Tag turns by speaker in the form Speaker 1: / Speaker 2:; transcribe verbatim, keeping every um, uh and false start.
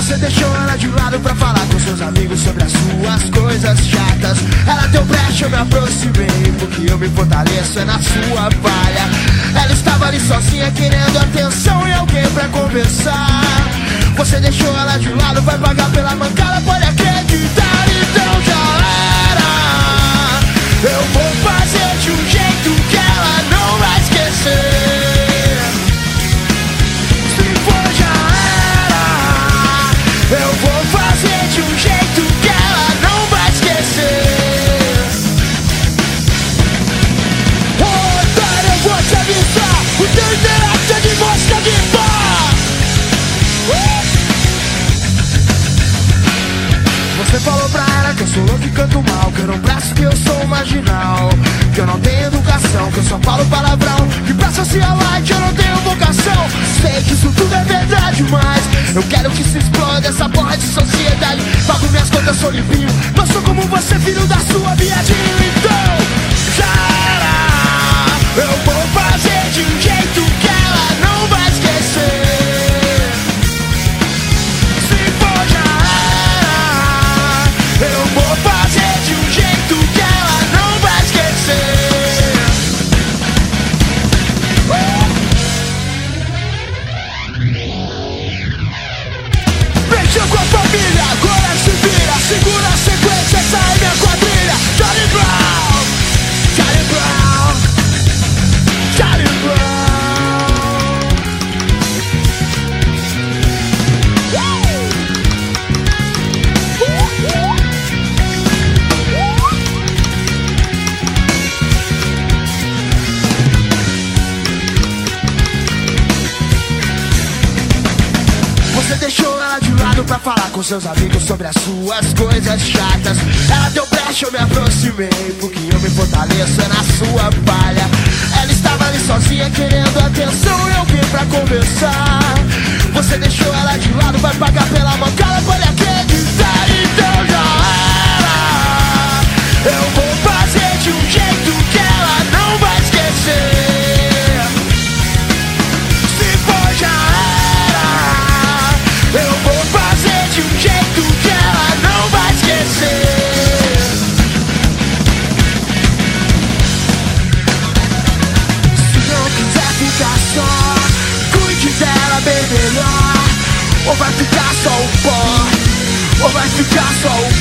Speaker 1: Você deixou ela de lado pra falar com seus amigos sobre as suas coisas chatas. Ela deu brecha, eu me aproximei, porque eu me fortaleço é na sua falha. Ela estava ali sozinha querendo atenção e alguém pra conversar. Você deixou ela de lado, vai pagar pela mancada, pode acreditar, então já era. Eu vou fazer de um jeito que ela não vai esquecer. Se for já era. Eu vou fazer de um jeito que ela não vai esquecer. Oh, otário, eu vou te avisar, o teu intelecto é de mosca de pó. uh! Você falou pra ela que eu sou louco e canto mal, que eu não presto, que eu sou marginal, que eu não tenho educação, que eu só falo palavrão, que pra socialite eu não tenho vocação. Sei que isso tudo é verdade, mas eu quero que se exploda essa porra de sociedade. Pago minhas contas, sou limpinho, não sou como você, filho da sua viadinho. Então, já era. Eu vou fazer de um jeito que ela não vai esquecer. Se for já era. Eu vou fazer de um jeito que ela não vai esquecer. uh! Mexeu com a família, agora se vira. Segura a sequência, essa é minha quadrilha. Charlie Brown, Charlie Brown, Charlie Brown. Você deixou ela de lado pra falar com seus amigos sobre as suas coisas chatas. Ela deu brecha, eu me aproximei, porque eu me fortaleço é na sua falha. Ela estava ali sozinha querendo atenção e alguém pra conversar. Você deixou ela de lado, vai pagar pela mancada, pode acreditar, então já era. Eu vou fazer de um jeito que ela não vai esquecer. Se for já era. Eu vou fazer de um jeito que ela não vai esquecer. Se não quiser ficar só, cuide dela bem melhor. Ou vai ficar só o pó, ou vai ficar só o